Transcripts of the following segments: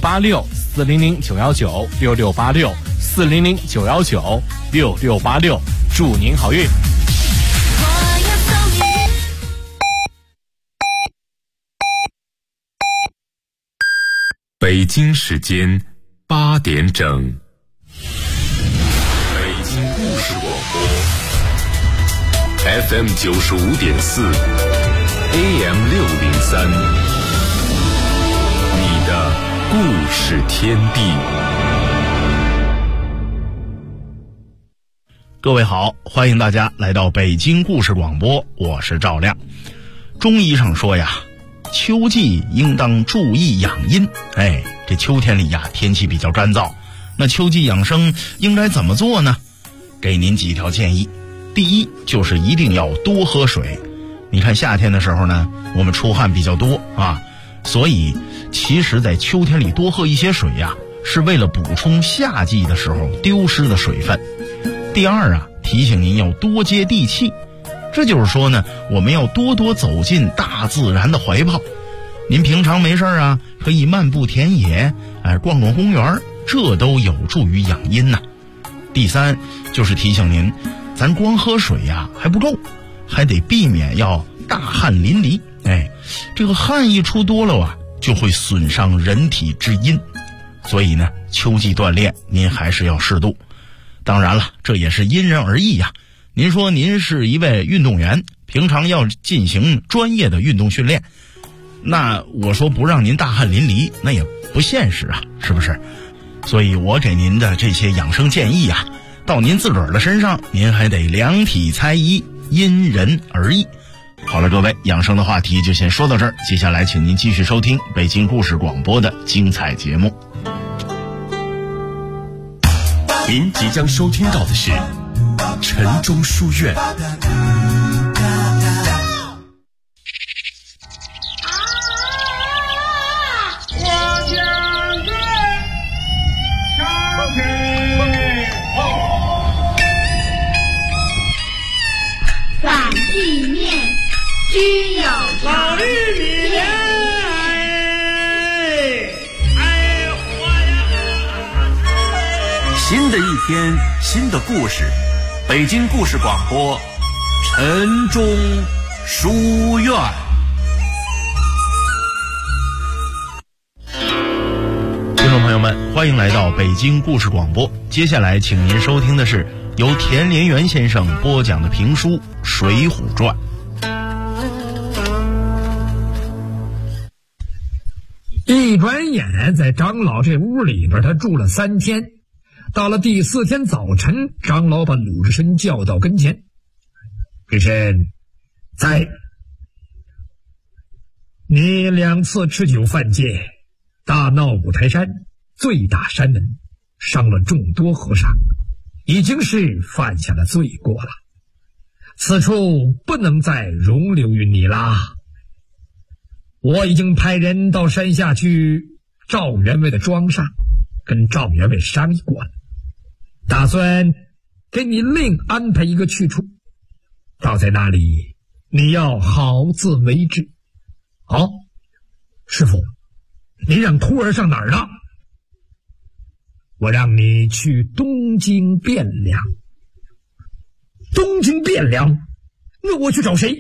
6686-400-919，6686-400-919，祝您好运。 北京时间8点整，北京故事广播 FM 95.4 AM 603，你的故事天地。 各位好，欢迎大家来到北京故事广播，我是赵亮。中医上说呀，秋季应当注意养阴。这秋天里呀，天气比较干燥，那秋季养生应该怎么做呢？给您几条建议。第一，就是一定要多喝水。你看夏天的时候呢，我们出汗比较多啊，所以其实在秋天里多喝一些水呀，是为了补充夏季的时候丢失的水分。第二啊，提醒您要多接地气，这就是说呢，我们要多多走进大自然的怀抱。您平常没事啊，可以漫步田野，逛逛公园，这都有助于养阴呐。第三，就是提醒您，咱光喝水呀还不够，还得避免要大汗淋漓。这个汗一出多了啊，就会损伤人体之阴。所以呢，秋季锻炼您还是要适度。当然了，这也是因人而异呀。您说您是一位运动员，平常要进行专业的运动训练，那我说不让您大汗淋漓，那也不现实啊，是不是？所以我给您的这些养生建议啊，到您自个儿的身上，您还得量体裁衣，因人而异。好了，各位，养生的话题就先说到这儿，接下来请您继续收听北京故事广播的精彩节目。 您即将收听到的是晨钟书院。 反地面需要老绿米新的一天，新的故事，北京故事广播晨钟书院。 听众朋友们，欢迎来到北京故事广播。接下来请您收听的是由田连元先生播讲的评书《水浒传》。 一转眼在长老这屋里边他住了3天，到了第4天早晨，长老把鲁智深叫到跟前。智深，在，你2次吃酒犯戒，大闹五台山，罪打山门，伤了众多和尚，已经是犯下了罪过了，此处不能再容留于你啦。我已经派人到山下去赵员外的庄上，跟赵员外商议过了，打算给你另安排一个去处，到在那里你要好自为之。好，师父，你让徒儿上哪儿呢？我让你去东京汴梁。东京汴梁？那我去找谁？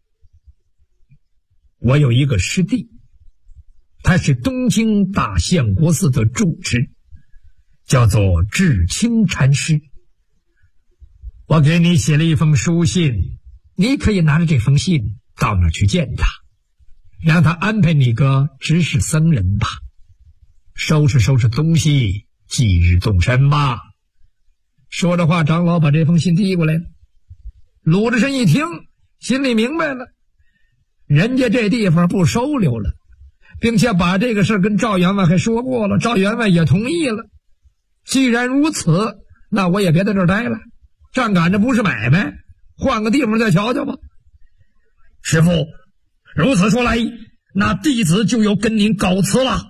我有一个师弟，他是东京大相国寺的住持，叫做智清禅师。我给你写了一封书信，你可以拿着这封信到那儿去见他，让他安排你个执事僧人吧，收拾收拾东西，即日动身吧。说着话，长老把这封信递过来了。鲁智深一听，心里明白了，人家这地方不收留了，并且把这个事跟赵员外还说过了，赵员外也同意了。既然如此，那我也别在这儿待了，站赶着不是买卖，换个地方再瞧瞧吧。师父，如此说来，那弟子就要跟您告辞了。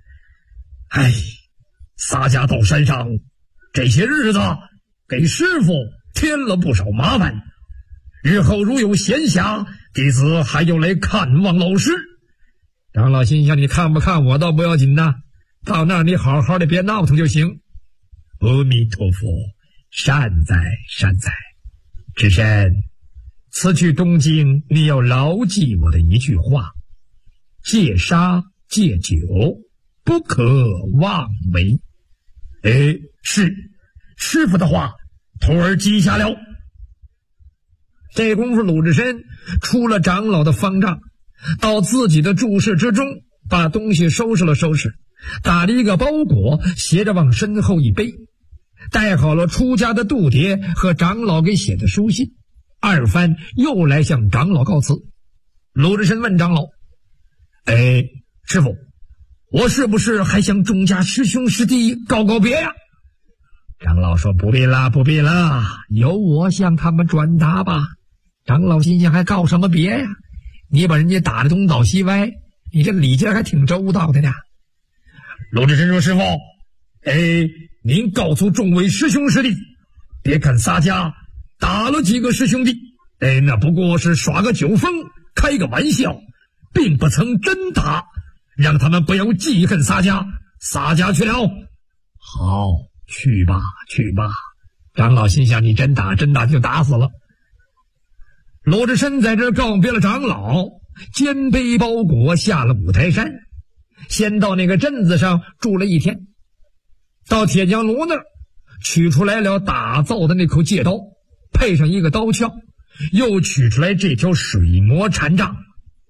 洒家到山上这些日子，给师父添了不少麻烦，日后如有闲暇，弟子还要来看望老师。长老心想，你看不看我倒不要紧呐， 到那儿你好好的别闹腾就行。阿弥陀佛，善哉善哉。智深，此去东京你要牢记我的一句话，戒杀戒酒，不可妄为。是，师傅的话徒儿记下了。这功夫鲁智深出了长老的方丈，到自己的住室之中，把东西收拾了收拾，打了一个包裹，斜着往身后一背，带好了出家的度牒和长老给写的书信，二番又来向长老告辞。鲁智深问长老：师傅，我是不是还向众家师兄师弟告告别呀？长老说：不必啦，不必啦，由我向他们转达吧。长老心想：还告什么别呀？你把人家打得东倒西歪，你这礼节还挺周到的呢。鲁智深说：师傅，您告诉众位师兄师弟，别看洒家打了几个师兄弟，那不过是耍个酒疯，开个玩笑，并不曾真打，让他们不要记恨洒家，洒家去了。好，去吧去吧。长老心想：你真打就打死了。鲁智深在这告别了长老，肩背包裹下了五台山，先到那个镇子上住了一天，到铁匠炉那儿取出来了打造的那口戒刀，配上一个刀鞘，又取出来这条水磨禅杖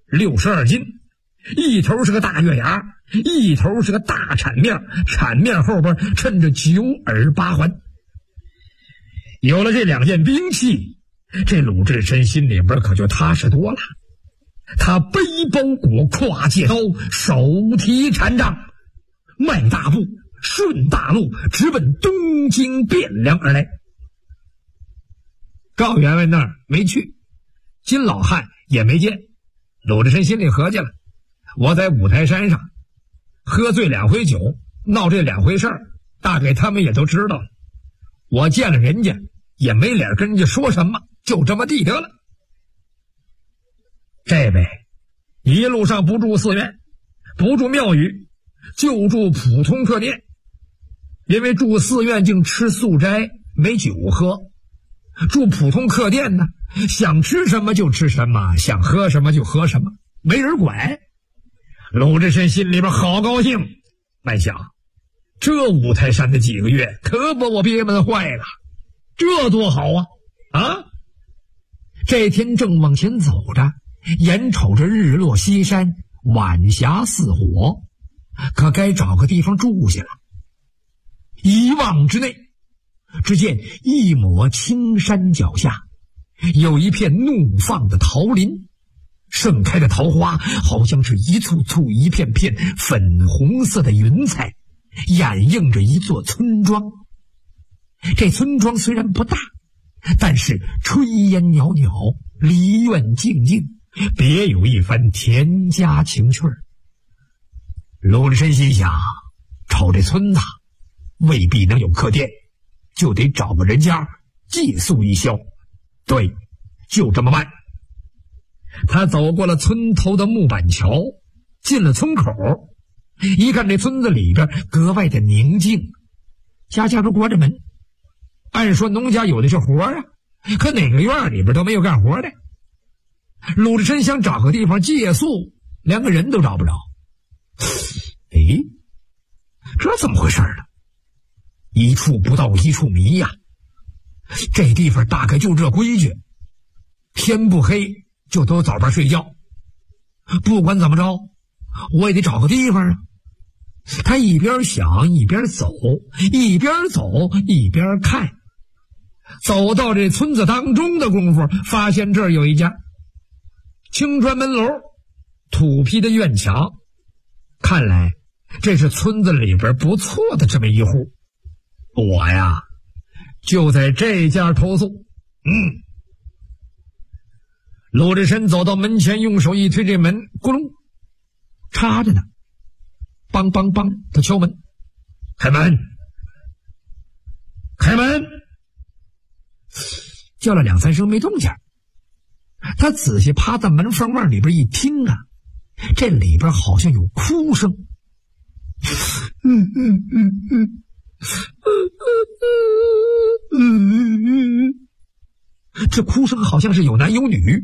，62斤，一头是个大月牙，一头是个大铲面，铲面后边衬着9耳8环。有了这两件兵器，这鲁智深心里边可就踏实多了。他背包裹，挎戒刀，手提禅杖，迈大步，顺大路，直奔东京汴梁而来。赵员外那儿没去，金老汉也没见。鲁智深心里合计了，我在五台山上喝醉2回酒，闹这2回事儿，大概他们也都知道了。我见了人家也没脸跟人家说什么，就这么地得了。这位一路上不住寺院，不住庙宇，就住普通客店，因为住寺院竟吃素斋，没酒喝。住普通客店呢，想吃什么就吃什么，想喝什么就喝什么，没人管。鲁智深心里边好高兴，暗想：这五台山的几个月可把我憋闷坏了，这多好啊！这天正往前走着，眼瞅着日落西山，晚霞似火，可该找个地方住下了。一望之内，只见一抹青山脚下有一片怒放的桃林，盛开的桃花好像是一簇簇一片片粉红色的云彩，掩映着一座村庄。这村庄虽然不大，但是炊烟袅袅，梨院静静，别有一番田家情趣儿。鲁智深心想，瞅这村子未必能有客店，就得找个人家寄宿一宵。对，就这么办。他走过了村头的木板桥，进了村口，一看这村子里边格外的宁静，家家都关着门。按说农家有的是活啊，可哪个院里边都没有干活的。鲁智深想找个地方借宿，连个人都找不着。这怎么回事呢？一处不到一处迷呀。这地方大概就这规矩，天不黑就都早班睡觉。不管怎么着，我也得找个地方啊。他一边想一边走，一边走一边看。走到这村子当中的功夫，发现这儿有一家青砖门楼，土坯的院墙，看来这是村子里边不错的这么一户。我呀就在这家投宿。鲁智深走到门前，用手一推这门，咕隆插着呢。梆梆梆，他敲门，开门，开门。叫了2-3声没动静，他仔细趴在门缝外里边一听啊，这里边好像有哭声。 这哭声好像是有男有女。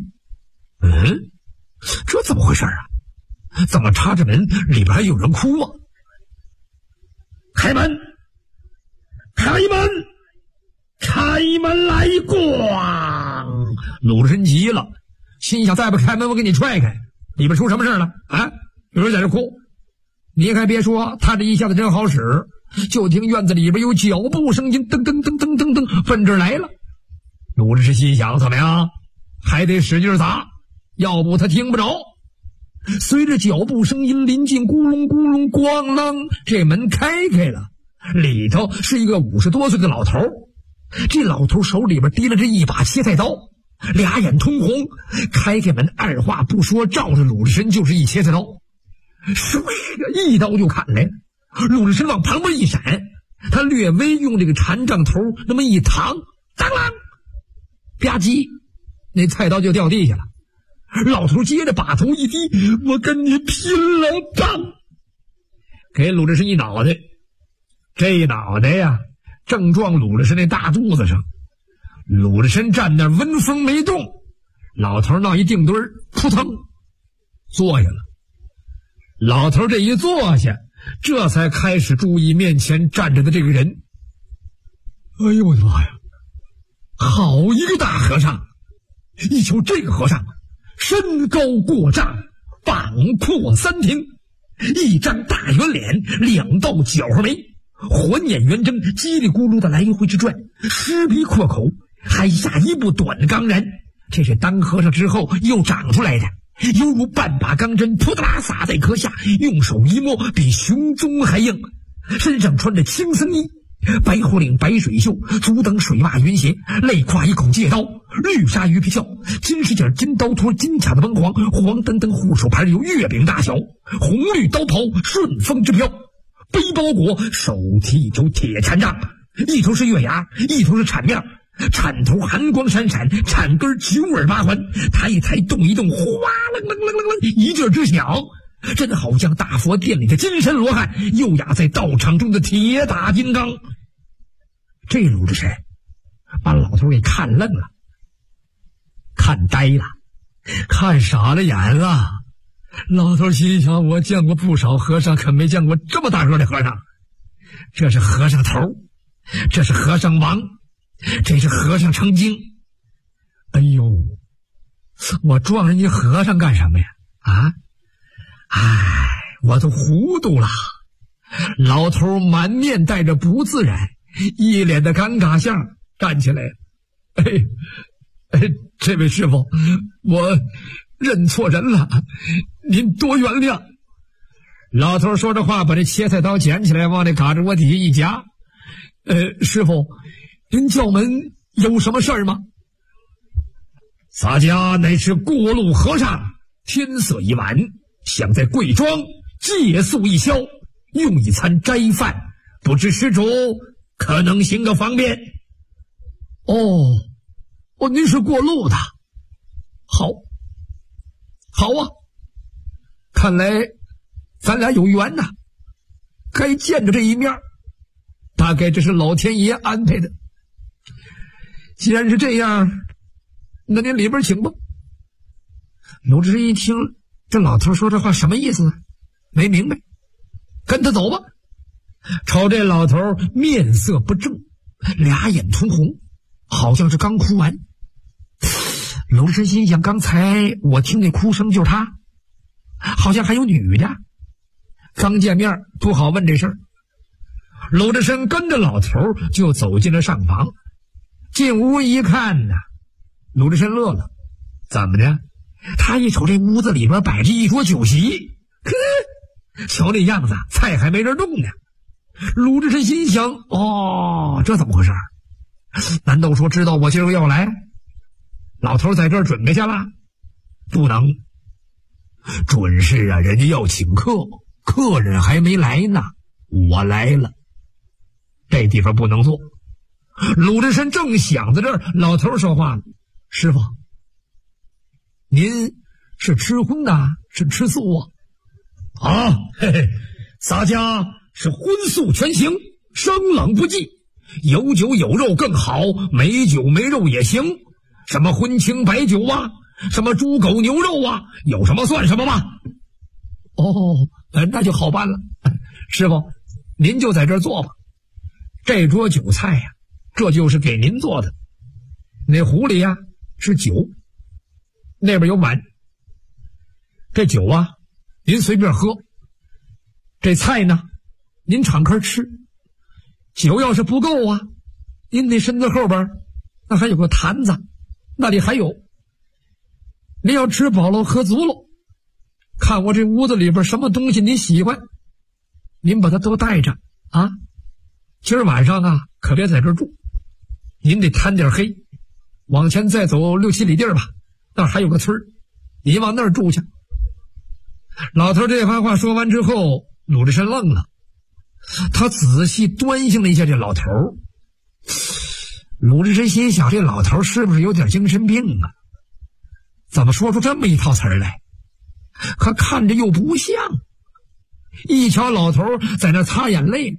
这怎么回事啊？怎么插着门里边还有人哭啊？开门！开门！开门来咣！鲁智深急了，心想再不开门我给你踹开，里边出什么事了啊？有人在这哭。你还别说，他这一下子真好使，就听院子里边有脚步声音，噔噔噔噔噔噔奔这儿来了。鲁智深心想，怎么样，还得使劲砸，要不他听不着。随着脚步声音临近，咕隆咕隆咣啷，这门开了，里头是一个50多岁的老头。这老头手里边提了这一把切菜刀，俩眼通红，开门二话不说，照着鲁智深就是一切菜刀，一刀就砍来。鲁智深往旁边一闪，他略微用这个禅杖头那么一躺，当啷吧唧，那菜刀就掉地下了。老头接着把头一低，我跟你拼了！棒！给鲁智深一脑袋，这一脑袋呀，正撞鲁智深那大肚子上。鲁智深站那纹风没动，老头那一定墩儿，扑腾坐下了。老头这一坐下，这才开始注意面前站着的这个人。哎呦我的妈呀，好一个大和尚！一瞧这个和尚身高过丈，膀阔3庭，一张大圆脸，2道角眉，环眼圆睁，叽里咕噜的来回之转，狮鼻阔口，还下一部短钢髯，这是当和尚之后又长出来的，犹如半把钢针扑嗒啦撒在壳下，用手一摸比熊中还硬。身上穿着青僧衣，白虎领白水袖，足蹬水袜云鞋，肋挎一口戒刀，绿纱鱼皮鞘，金饰件金刀托，金卡的文黄，黄澄澄护手牌有月饼大小，红绿刀袍顺风之飘，背包裹手提一头铁禅杖，一头是月牙，一头是铲面，铲头寒光闪闪，铲根9耳8环，抬一抬动一动，哗楞楞楞楞楞一阵之响，真好像大佛殿里的金身罗汉，又雅在道场中的铁打金刚。这鲁智深把老头给看愣了，看呆了，看傻了眼了。老头心想，我见过不少和尚，可没见过这么大个的和尚。这是和尚头，这是和尚王，这是和尚成精。哎呦，我撞人家和尚干什么呀？啊，哎，我都糊涂了。老头满面带着不自然，一脸的尴尬相，站起来了。这位师傅，我认错人了，您多原谅。老头说着话，把这切菜刀捡起来，往那嘎吱窝底下一夹。师傅，您叫门有什么事儿吗？洒家乃是过路和尚，天色已晚，想在贵庄借宿一宵，用一餐斋饭，不知施主可能行个方便？哦，您是过路的，好啊，看来咱俩有缘呐，该见着这一面，大概这是老天爷安排的。既然是这样，那您里边请吧。鲁智深一听这老头说这话什么意思，没明白，跟他走吧。瞅这老头面色不正，俩眼通红，好像是刚哭完。鲁智深心想，刚才我听那哭声就是他，好像还有女的，刚见面不好问这事儿。鲁智深跟着老头就走进了上房，进屋一看呢，鲁智深乐了。怎么的？他一瞅这屋子里边摆着一桌酒席，瞧那样子，菜还没人动呢。鲁智深心想，这怎么回事？难道说知道我今儿要来？老头在这儿准备下了？不能，准是啊，人家要请客，客人还没来呢，我来了，这地方不能坐。鲁智深正想在这儿，老头说话了：“师傅，您是吃荤的，是吃素啊？”嘿嘿， 洒家是荤素全行，生冷不忌，有酒有肉更好，没酒没肉也行。什么荤清白酒啊，什么猪狗牛肉啊，有什么算什么吧。哦，那就好办了。师傅，您就在这儿坐吧。这桌酒菜呀，这就是给您做的。那壶里呀是酒，那边有碗。这酒啊，您随便喝。这菜呢，您敞开吃。酒要是不够啊，您那身子后边那还有个坛子，那里还有。您要吃饱了喝足了，看我这屋子里边什么东西您喜欢，您把它都带着啊。今儿晚上啊，可别在这儿住，您得摊点黑，往前再走6、7里地儿吧，那儿还有个村儿，你往那儿住去。老头这番话说完之后，鲁智深愣了，他仔细端详了一下这老头。鲁智深心想，这老头是不是有点精神病啊？怎么说出这么一套词儿来？可看着又不像。一瞧老头在那擦眼泪。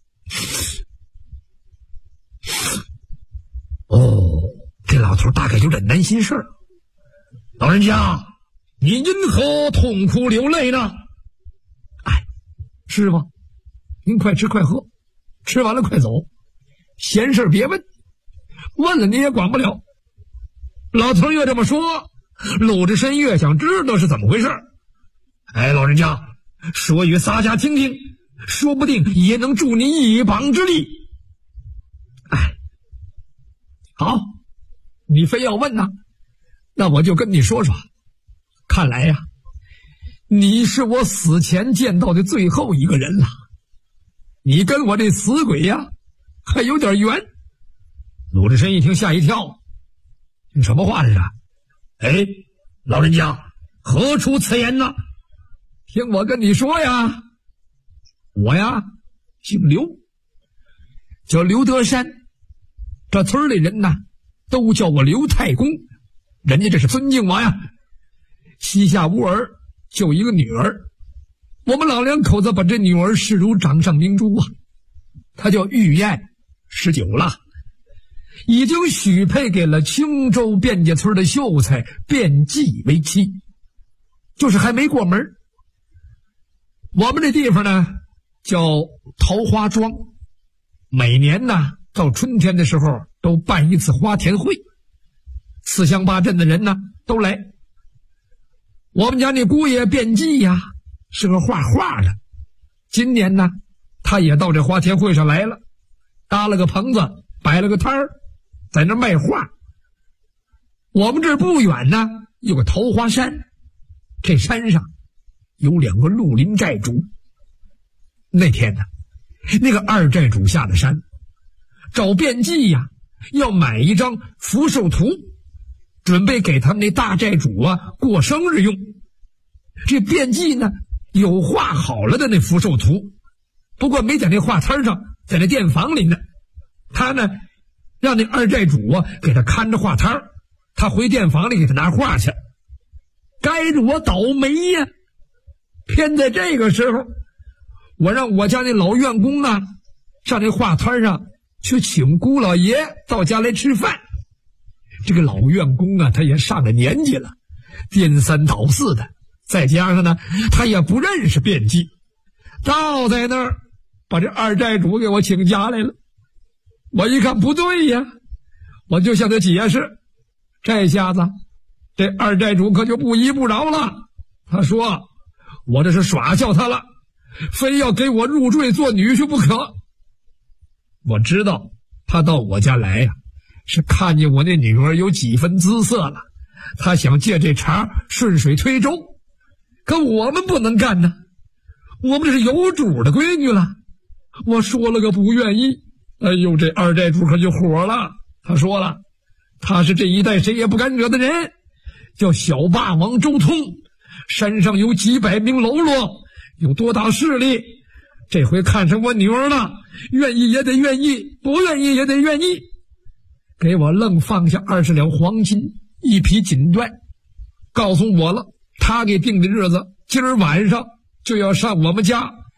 哦，这老头大概有点难心事儿。老人家，你因何痛哭流泪呢？哎，师傅，您快吃快喝，吃完了快走，闲事别问，问了你也管不了。老头越这么说，鲁智深越想知道是怎么回事。哎，老人家，说与洒家听听，说不定也能助你一膀之力。哎，好，你非要问呢，那我就跟你说说。看来呀，你是我死前见到的最后一个人了。你跟我这死鬼呀，还有点缘。鲁智深一听吓一跳，你什么话这是？哎，老人家，何出此言呢？听我跟你说呀，我呀姓刘，叫刘德山，这村里人呢都叫我刘太公，人家这是尊敬我呀。膝下无儿，就一个女儿，我们老两口子把这女儿视如掌上明珠啊。她叫玉燕，19了，已经许配给了青州卞家村的秀才卞季为妻，就是还没过门。我们这地方呢叫桃花庄，每年呢到春天的时候都办一次花田会，4乡8镇的人呢都来。我们家那姑爷卞季呀是个画画的，今年呢他也到这花田会上来了，搭了个棚子，摆了个摊儿，在那卖画。我们这儿不远呢有个桃花山，这山上有2个绿林寨主。那天呢，那个2寨主下的山，找卞季呀要买一张福寿图，准备给他们那大寨主啊过生日用。这卞季呢有画好了的那福寿图，不过没在那画摊上，在那店房里呢。他呢让那2寨主啊给他看着画摊，他回店房里给他拿画去。该着我倒霉呀，偏在这个时候，我让我家那老院工啊上那画摊上去请姑老爷到家来吃饭。这个老院工啊他也上了年纪了，颠3倒4的，再加上呢他也不认识卞季，倒在那儿把这2寨主给我请家来了。我一看不对呀，我就向他解释。这下子这2寨主可就不依不饶了，他说我这是耍笑他了，非要给我入赘做女婿不可。我知道他到我家来呀是看见我那女儿有几分姿色了，他想借这茬顺水推舟。可我们不能干呢，我们这是有主的闺女了。我说了个不愿意，哎呦，这2寨主可就火了。他说了，他是这一代谁也不敢惹的人，叫小霸王周通，山上有几百名喽啰，有多大势力。这回看上我女儿了，愿意也得愿意，不愿意也得愿意。给我愣放下20两黄金，1匹锦缎，告诉我了他给定的日子，今儿晚上就要上我们家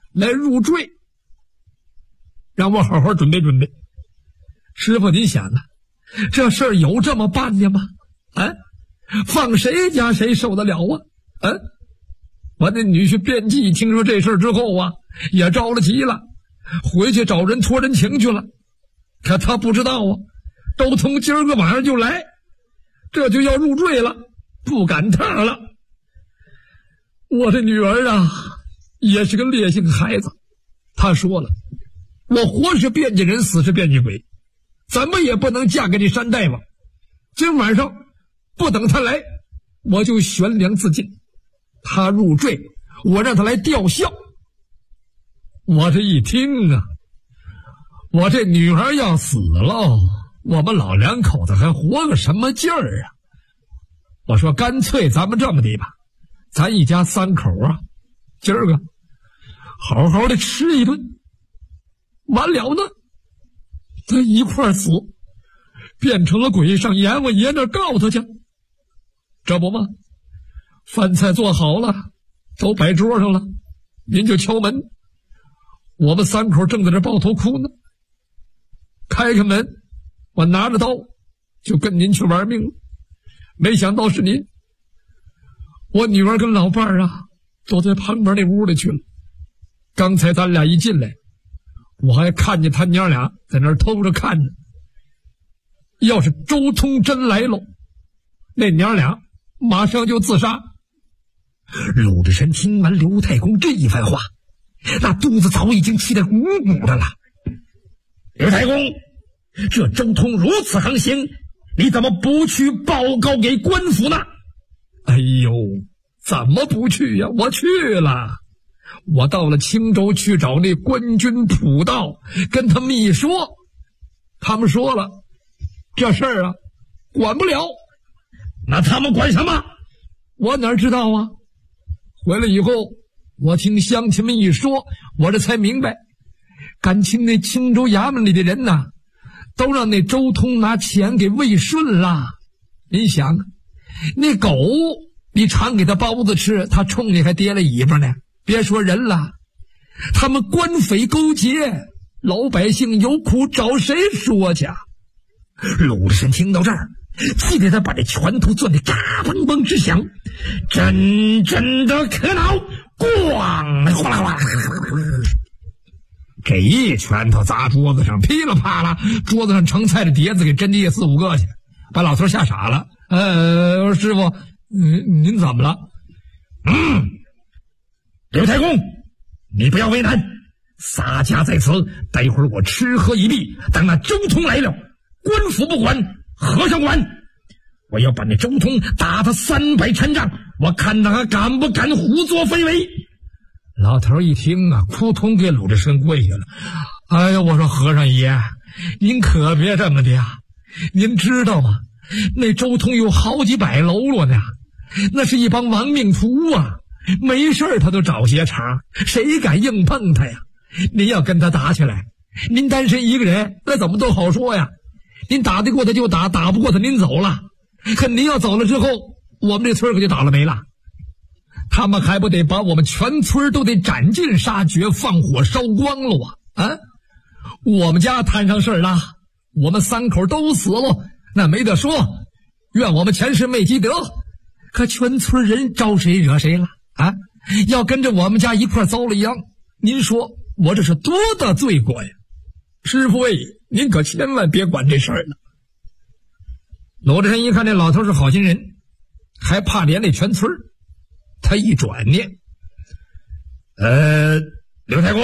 来入赘，让我好好准备准备。师傅，您想啊，这事儿有这么办的吗？啊，放谁家谁受得了啊？啊，我那女婿卞继听说这事儿之后啊，也着了急了，回去找人托人情去了。可他不知道啊，周通今儿个晚上就来，这就要入赘了，不赶趟了。我的女儿啊，也是个烈性孩子，她说了，我活是卞家人，死是卞家鬼，怎么也不能嫁给你山大王。今晚上不等他来，我就悬梁自尽。他入赘，我让他来吊孝。我这一听啊，我这女儿要死了，我们老两口子还活个什么劲儿啊？我说干脆咱们这么的吧，咱一家三口啊，今儿个好好的吃一顿，完了呢他一块死，变成了鬼，上阎王爷那告他去。这不吗？饭菜做好了，都摆桌上了，您就敲门。我们三口正在这抱头哭呢，开开门，我拿着刀就跟您去玩命了。没想到是您，我女儿跟老伴儿啊都在旁边那屋里去了。刚才咱俩一进来，我还看见他娘俩在那儿偷着看着。要是周通真来了，那娘俩马上就自杀。鲁智深听完刘太公这一番话，那肚子早已经气得鼓鼓的了。刘太公，这周通如此横行，你怎么不去报告给官府呢？哎呦，怎么不去呀？我去了，我到了青州去找那官军普道，跟他们一说，他们说了，这事儿啊管不了。那他们管什么？我哪知道啊？回来以后，我听乡亲们一说，我这才明白，感情那青州衙门里的人呐，都让那周通拿钱给喂顺了。你想，那狗你常给他包子吃，他冲你还跌了尾巴呢，别说人了，他们官匪勾结，老百姓有苦找谁说去？鲁智深听到这儿，气得他把这拳头攥得嘎嘣嘣直响，真的可恼，咣，哗啦哗啦，这一拳头砸桌子上，噼里啪啦，桌子上盛菜的碟子给震地4、5个去，把老头吓傻了。我说师傅，您怎么了？刘太公，你不要为难，洒家在此，待会儿我吃喝一毕，等那周通来了，官府不管，和尚管，我要把那周通打他300禅杖，我看他还敢不敢胡作非为。老头一听啊，扑通给鲁智深跪下了。哎呀，我说和尚爷，您可别这么的呀，您知道吗？那周通有好几百喽啰呢，那是一帮亡命徒啊，没事他都找些茬，谁敢硬碰他呀？您要跟他打起来，您单身一个人，那怎么都好说呀。您打得过他就打，打不过他您走了。可您要走了之后，我们这村可就倒了霉了。他们还不得把我们全村都得斩尽杀绝，放火烧光了啊！我们家摊上事儿了，我们3口都死了，那没得说，怨我们前世没积德。可全村人招谁惹谁了啊？要跟着我们家一块遭了殃，您说我这是多大罪过呀？师傅您可千万别管这事儿了。鲁智深一看这老头是好心人，还怕连累全村，他一转念，刘太公，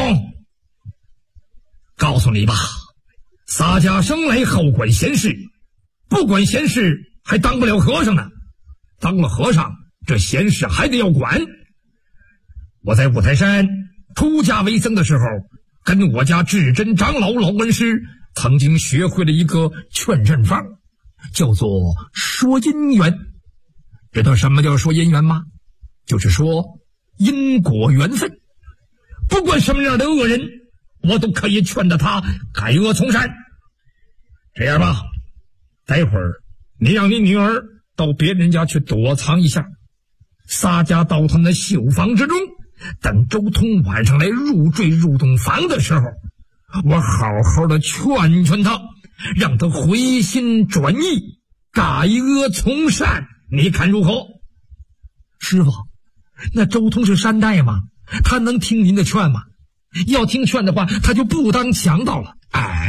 告诉你吧，洒家生来好管闲事，不管闲事还当不了和尚呢，当了和尚这闲事还得要管。我在五台山出家为僧的时候，跟我家智真长老老恩师曾经学会了一个劝人方，叫做说姻缘。知道什么叫说姻缘吗？就是说因果缘分，不管什么样的恶人，我都可以劝得他改恶从善。这样吧，待会儿你让你女儿到别人家去躲藏一下，洒家到他们的绣房之中， 等周通晚上来入赘入洞房的时候，我好好的劝劝他，让他回心转意，改恶从善，你看如何？师傅，那周通是山代吗？他能听您的劝吗？要听劝的话，他就不当强盗了。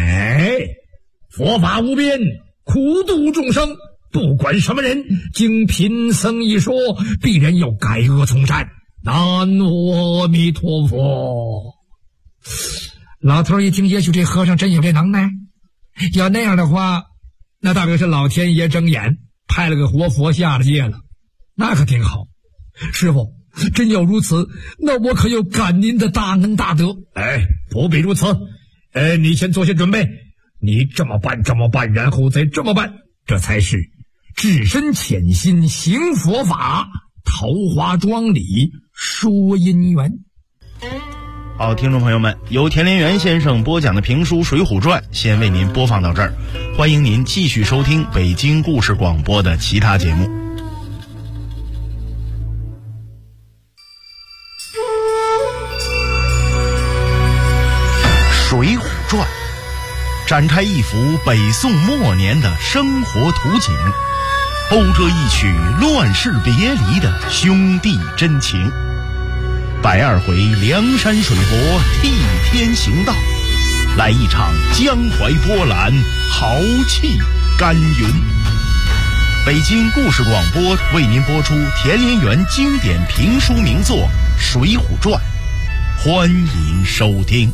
佛法无边，苦度众生，不管什么人，经贫僧一说，必然要改恶从善。南无阿弥陀佛。老头一听，也许这和尚真有这能耐。要那样的话，那大概是老天爷睁眼，派了个活佛下了界了，那可挺好。师傅，真要如此，那我可要感您的大恩大德。不必如此。你先做些准备，你这么办，然后再这么办，这才是至身潜心行佛法，桃花庄里说姻缘。 好，听众朋友们，由田连元先生播讲的评书《水浒传》先为您播放到这儿，欢迎您继续收听北京故事广播的其他节目。《水浒传》展开一幅北宋末年的生活图景，勾勒一曲乱世别离的兄弟真情。120回梁山水泊替天行道，来一场江淮波澜，豪气干云。北京故事广播为您播出田连元经典评书名作《水浒传》，欢迎收听。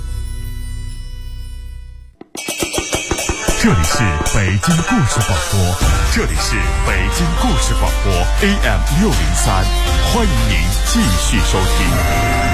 这里是北京故事广播，这里是北京故事广播 AM603，欢迎您继续收听。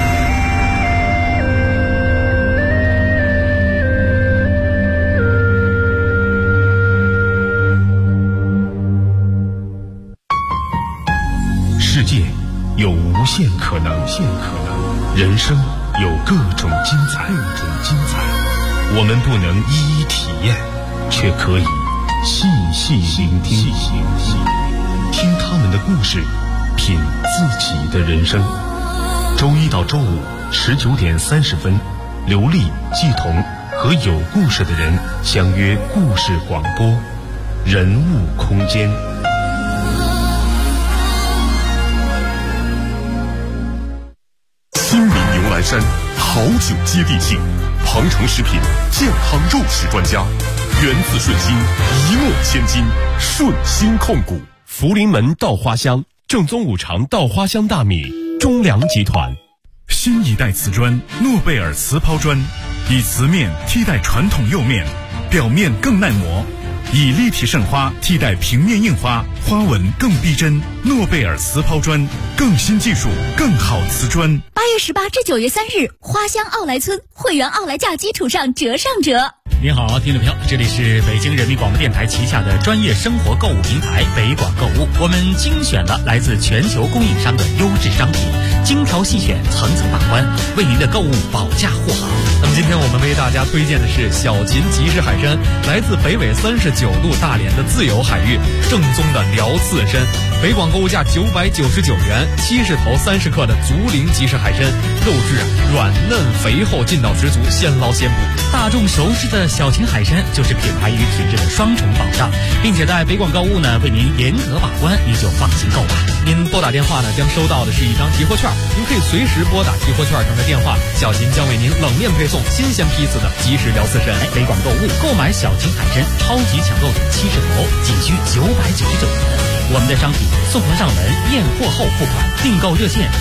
世界有无限可能，人生有各种精彩，我们不能一一体验，却可以细细聆听，听他们的故事，品自己的人生。周一到周五19点30分，刘丽、季彤和有故事的人相约故事广播，人物空间。新民牛栏山好酒接地气，鹏程食品健康肉食专家，源自顺心，一诺千金，顺心控股。福临门稻花香，正宗五常稻花香大米，中粮集团。 新一代瓷砖诺贝尔瓷抛砖，以瓷面替代传统釉面，表面更耐磨，以立体渗花替代平面印花，花纹更逼真。诺贝尔瓷抛砖，更新技术，更好瓷砖。 8月18至9月3日，花乡奥莱村会员奥莱价基础上折上折。 您好，听众朋友，这里是北京人民广播电台旗下的专业生活购物平台北广购物，我们精选了来自全球供应商的优质商品，精挑细选，层层把关，为您的购物保驾护航。 那么今天我们为大家推荐的是小秦集市海参，来自北纬39度大连的自由海域，正宗的辽刺参。北广购物价999元，70头30克的竹林集市海参，肉质软嫩肥厚，劲道十足，现捞现捕。 大众熟知的小秦海参就是品牌与品质的双重保障，并且在北广购物呢为您严格把关，您就放心购吧。 您拨打电话呢将收到的是一张集货券，您可以随时拨打集货券上的电话，小秦将为您冷链配送新鲜批次的即食辽刺参。 北广购物购买小秦海参超级抢购70头，仅需999元。我们的商品送货上门，验货后付款，订购热线